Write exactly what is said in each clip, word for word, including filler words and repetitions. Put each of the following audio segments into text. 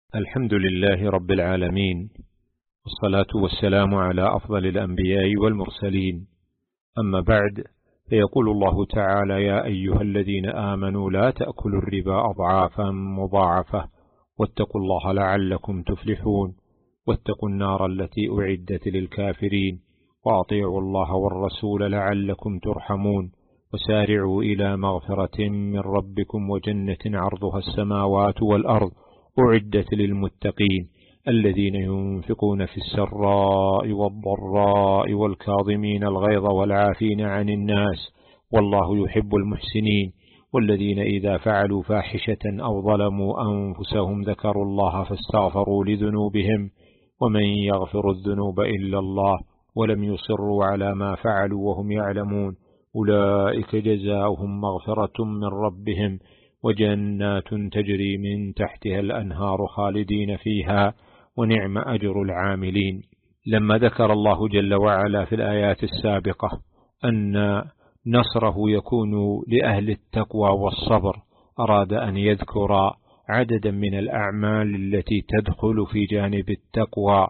الحمد لله رب العالمين، والصلاة والسلام على أفضل الأنبياء والمرسلين. أما بعد، فيقول الله تعالى: يا أيها الذين آمنوا لا تأكلوا الربا أضعافا مضاعفة واتقوا الله لعلكم تفلحون واتقوا النار التي أعدت للكافرين وأطيعوا الله والرسول لعلكم ترحمون وسارعوا إلى مغفرة من ربكم وجنة عرضها السماوات والأرض أعدت للمتقين الذين ينفقون في السراء والضراء والكاظمين الغيظ والعافين عن الناس والله يحب المحسنين والذين إذا فعلوا فاحشة أو ظلموا أنفسهم ذكروا الله فاستغفروا لذنوبهم ومن يغفر الذنوب إلا الله ولم يصروا على ما فعلوا وهم يعلمون أولئك جزاؤهم مغفرة من ربهم وجنات تجري من تحتها الأنهار خالدين فيها ونعم أجر العاملين. لما ذكر الله جل وعلا في الآيات السابقة أن نصره يكون لأهل التقوى والصبر، أراد أن يذكر عددا من الأعمال التي تدخل في جانب التقوى،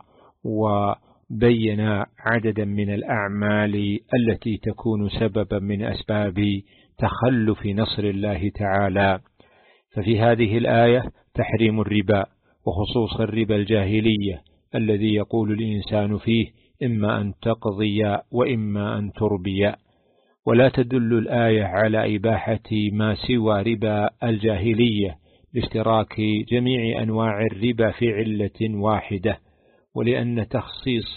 وبين عددا من الأعمال التي تكون سببا من أسباب تخلف نصر الله تعالى. ففي هذه الآية تحريم الربا، وخصوص الربا الجاهلية الذي يقول الإنسان فيه إما أن تقضي وإما أن تربي، ولا تدل الآية على إباحة ما سوى ربا الجاهلية لاشتراك جميع أنواع الربا في علة واحدة، ولأن تخصيص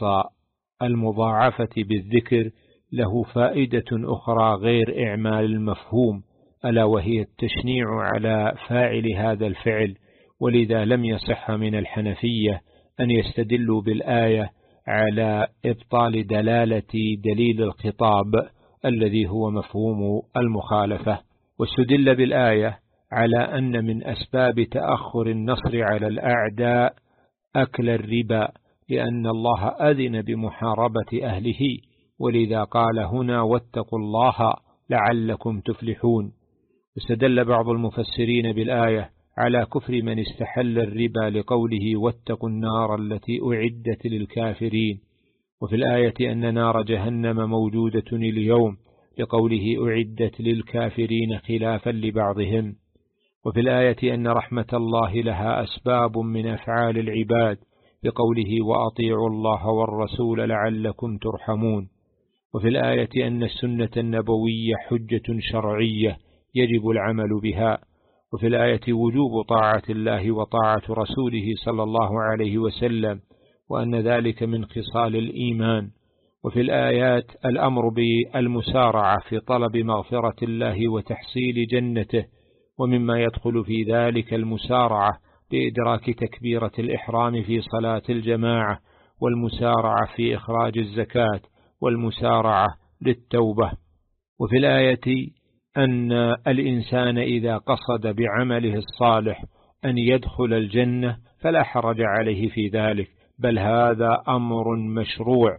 المضاعفة بالذكر له فائدة أخرى غير إعمال المفهوم، ألا وهي التشنيع على فاعل هذا الفعل، ولذا لم يصح من الحنفية أن يستدلوا بالآية على إبطال دلالة دليل الخطاب الذي هو مفهوم المخالفة، واستدل بالآية على أن من أسباب تأخر النصر على الأعداء أكل الربا، لأن الله أذن بمحاربة أهله، ولذا قال هنا واتقوا الله لعلكم تفلحون. استدل بعض المفسرين بالآية على كفر من استحل الربا لقوله واتقوا النار التي أعدت للكافرين، وفي الآية أن نار جهنم موجودة اليوم لقوله أعدت للكافرين خلافا لبعضهم، وفي الآية أن رحمة الله لها أسباب من أفعال العباد بقوله وأطيعوا الله والرسول لعلكم ترحمون، وفي الآية أن السنة النبوية حجة شرعية يجب العمل بها، وفي الآية وجوب طاعة الله وطاعة رسوله صلى الله عليه وسلم، وأن ذلك من خصال الإيمان، وفي الآيات الأمر بالمسارعة في طلب مغفرة الله وتحصيل جنته، ومما يدخل في ذلك المسارعة بإدراك تكبيرة الإحرام في صلاة الجماعة، والمسارعة في إخراج الزكاة، والمسارعة للتوبة. وفي الآية أن الإنسان إذا قصد بعمله الصالح أن يدخل الجنة فلا حرج عليه في ذلك، بل هذا أمر مشروع،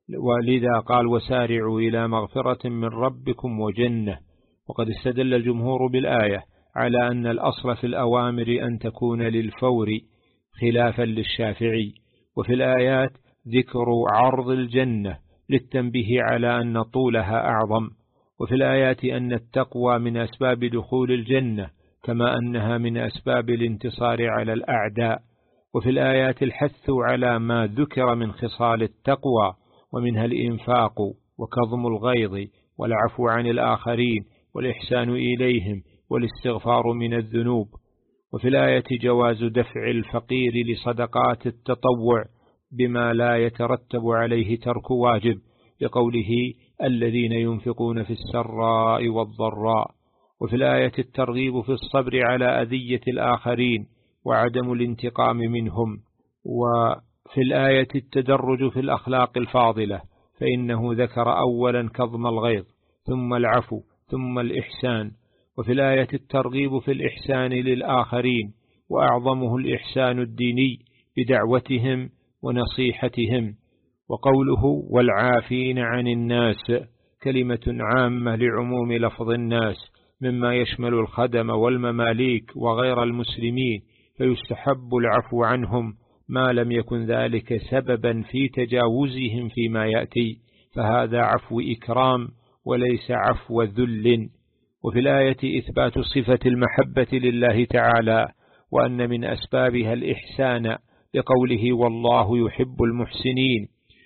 ولذا قال وسارعوا إلى مغفرة من ربكم وجنة. وقد استدل الجمهور بالآية على أن الأصل في الأوامر أن تكون للفور خلافا للشافعي، وفي الآيات ذكر عرض الجنة للتنبيه على أن طولها أعظم، وفي الآيات أن التقوى من أسباب دخول الجنة كما أنها من أسباب الانتصار على الأعداء، وفي الآيات الحث على ما ذكر من خصال التقوى، ومنها الإنفاق وكظم الغيظ والعفو عن الآخرين والإحسان إليهم والاستغفار من الذنوب، وفي الآية جواز دفع الفقير لصدقات التطوع بما لا يترتب عليه ترك واجب لقوله الذين ينفقون في السراء والضراء، وفي الآية الترغيب في الصبر على أذية الآخرين وعدم الانتقام منهم، وفي الآية التدرج في الأخلاق الفاضلة، فإنه ذكر أولا كظم الغيظ ثم العفو ثم الإحسان، وفي الآية الترغيب في الإحسان للآخرين، وأعظمه الإحسان الديني بدعوتهم ونصيحتهم. وقوله والعافين عن الناس كلمة عامة لعموم لفظ الناس مما يشمل الخدم والمماليك وغير المسلمين، فيستحب العفو عنهم ما لم يكن ذلك سببا في تجاوزهم فيما يأتي، فهذا عفو إكرام وليس عفو ذل. وفي الآية إثبات صفة المحبة لله تعالى، وأن من أسبابها الإحسان لقوله والله يحب المحسنين.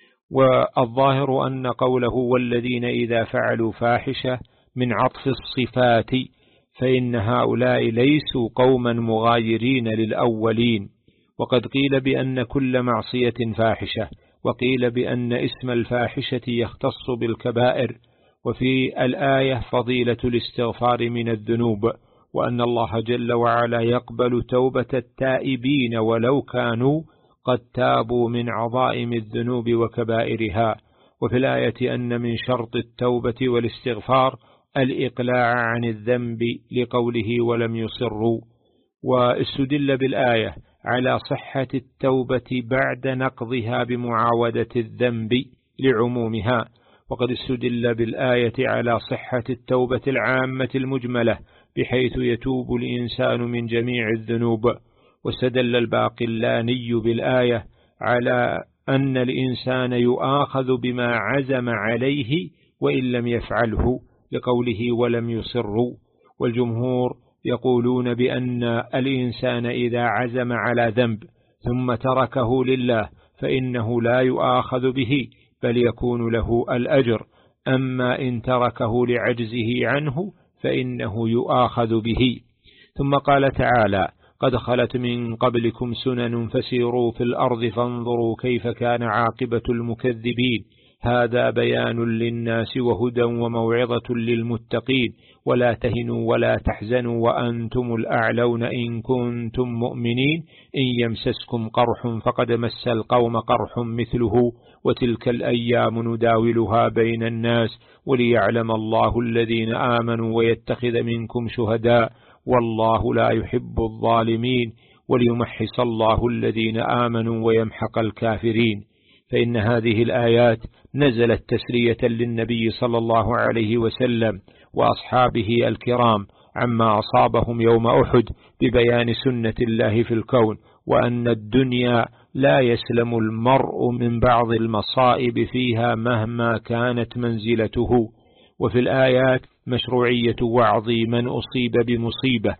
والظاهر أن قوله والذين إذا فعلوا فاحشة من عطف الصفات، فإن هؤلاء ليسوا قوما مغايرين للأولين. وقد قيل بأن كل معصية فاحشة، وقيل بأن اسم الفاحشة يختص بالكبائر. وفي الآية فضيلة الاستغفار من الذنوب، وأن الله جل وعلا يقبل توبة التائبين ولو كانوا قد تابوا من عظائم الذنوب وكبائرها. وفي الآية أن من شرط التوبة والاستغفار الإقلاع عن الذنب لقوله ولم يصروا. واستدل بالآية على صحة التوبة بعد نقضها بمعاودة الذنب لعمومها، وقد استدل بالآية على صحة التوبة العامة المجملة بحيث يتوب الإنسان من جميع الذنوب. واستدل الباقلاني بالآية على أن الإنسان يؤاخذ بما عزم عليه وإن لم يفعله لقوله ولم يصروا. والجمهور يقولون بأن الإنسان إذا عزم على ذنب ثم تركه لله فإنه لا يؤاخذ به بل يكون له الأجر، أما إن تركه لعجزه عنه فإنه يؤاخذ به. ثم قال تعالى قد خلت من قبلكم سنن فسيروا في الأرض فانظروا كيف كان عاقبة المكذبين، هذا بيان للناس وهدى وموعظة للمتقين، ولا تهنوا ولا تحزنوا وأنتم الأعلون إن كنتم مؤمنين، إن يمسسكم قرح فقد مس القوم قرح مثله وتلك الأيام نداولها بين الناس وليعلم الله الذين آمنوا ويتخذ منكم شهداء والله لا يحب الظالمين وليمحص الله الذين آمنوا ويمحق الكافرين. فإن هذه الآيات نزلت تسلية للنبي صلى الله عليه وسلم وأصحابه الكرام عما أصابهم يوم أحد ببيان سنة الله في الكون، وأن الدنيا لا يسلم المرء من بعض المصائب فيها مهما كانت منزلته. وفي الآيات مشروعية وعظ من أصيب بمصيبة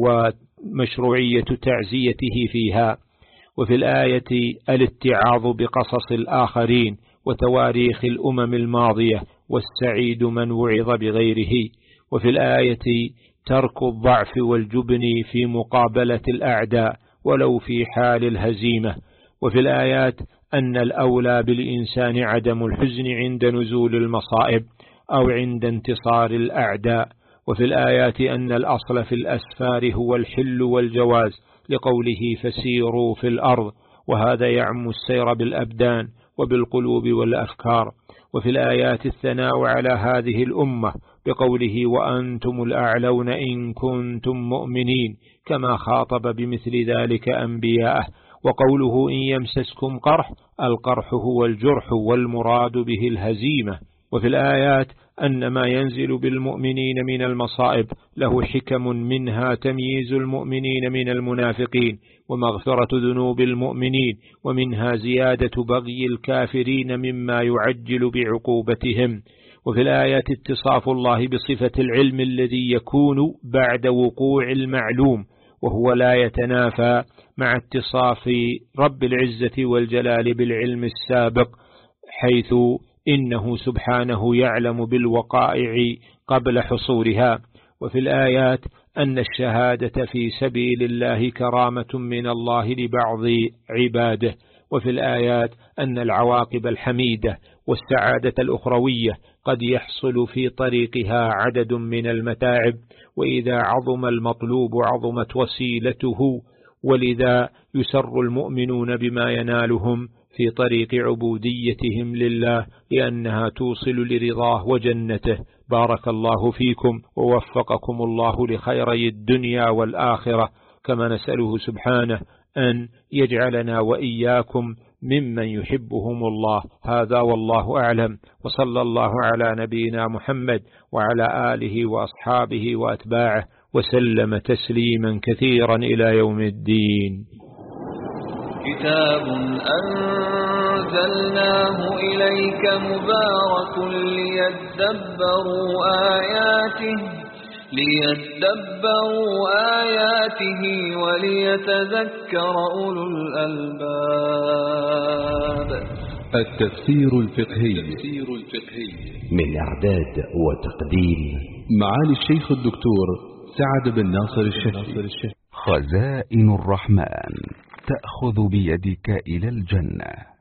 ومشروعية تعزيته فيها. وفي الآية الاتعاظ بقصص الآخرين وتواريخ الأمم الماضية والسعيد من وعظ بغيره. وفي الآية ترك الضعف والجبن في مقابلة الأعداء ولو في حال الهزيمة. وفي الآيات أن الأولى بالإنسان عدم الحزن عند نزول المصائب أو عند انتصار الأعداء. وفي الآيات أن الأصل في الأسفار هو الحل والجواز لقوله فسيروا في الأرض، وهذا يعم السير بالأبدان وبالقلوب والأفكار. وفي الآيات الثناء على هذه الأمة بقوله وأنتم الأعلون إن كنتم مؤمنين، كما خاطب بمثل ذلك أنبياءه. وقوله إن يمسسكم قرح، القرح هو الجرح والمراد به الهزيمة. وفي الآيات أن ما ينزل بالمؤمنين من المصائب له حكم، منها تمييز المؤمنين من المنافقين ومغفرة ذنوب المؤمنين، ومنها زيادة بغي الكافرين مما يعجل بعقوبتهم. وفي الآيات اتصاف الله بصفة العلم الذي يكون بعد وقوع المعلوم، وهو لا يتنافى مع اتصاف رب العزة والجلال بالعلم السابق، حيث إنه سبحانه يعلم بالوقائع قبل حصولها. وفي الآيات أن الشهادة في سبيل الله كرامة من الله لبعض عباده. وفي الآيات أن العواقب الحميدة والسعادة الأخروية قد يحصل في طريقها عدد من المتاعب، وإذا عظم المطلوب عظمت وسيلته، ولذا يسر المؤمنون بما ينالهم في طريق عبوديتهم لله، لأنها توصل لرضاه وجنته. بارك الله فيكم ووفقكم الله لخيري الدنيا والآخرة، كما نسأله سبحانه أن يجعلنا وإياكم ممن يحبهم الله. هذا والله أعلم، وصلى الله على نبينا محمد وعلى آله وأصحابه وأتباعه، وسلم تسليما كثيرا إلى يوم الدين. كتاب أنزلناه إليك مبارك ليدبروا آياته ليدبروا آياته وليتذكر أولو الألباب. التفسير الفقهي من إعداد وتقديم معالي الشيخ الدكتور سعد بن ناصر الشهري. خزائن الرحمن تأخذ بيدك إلى الجنة.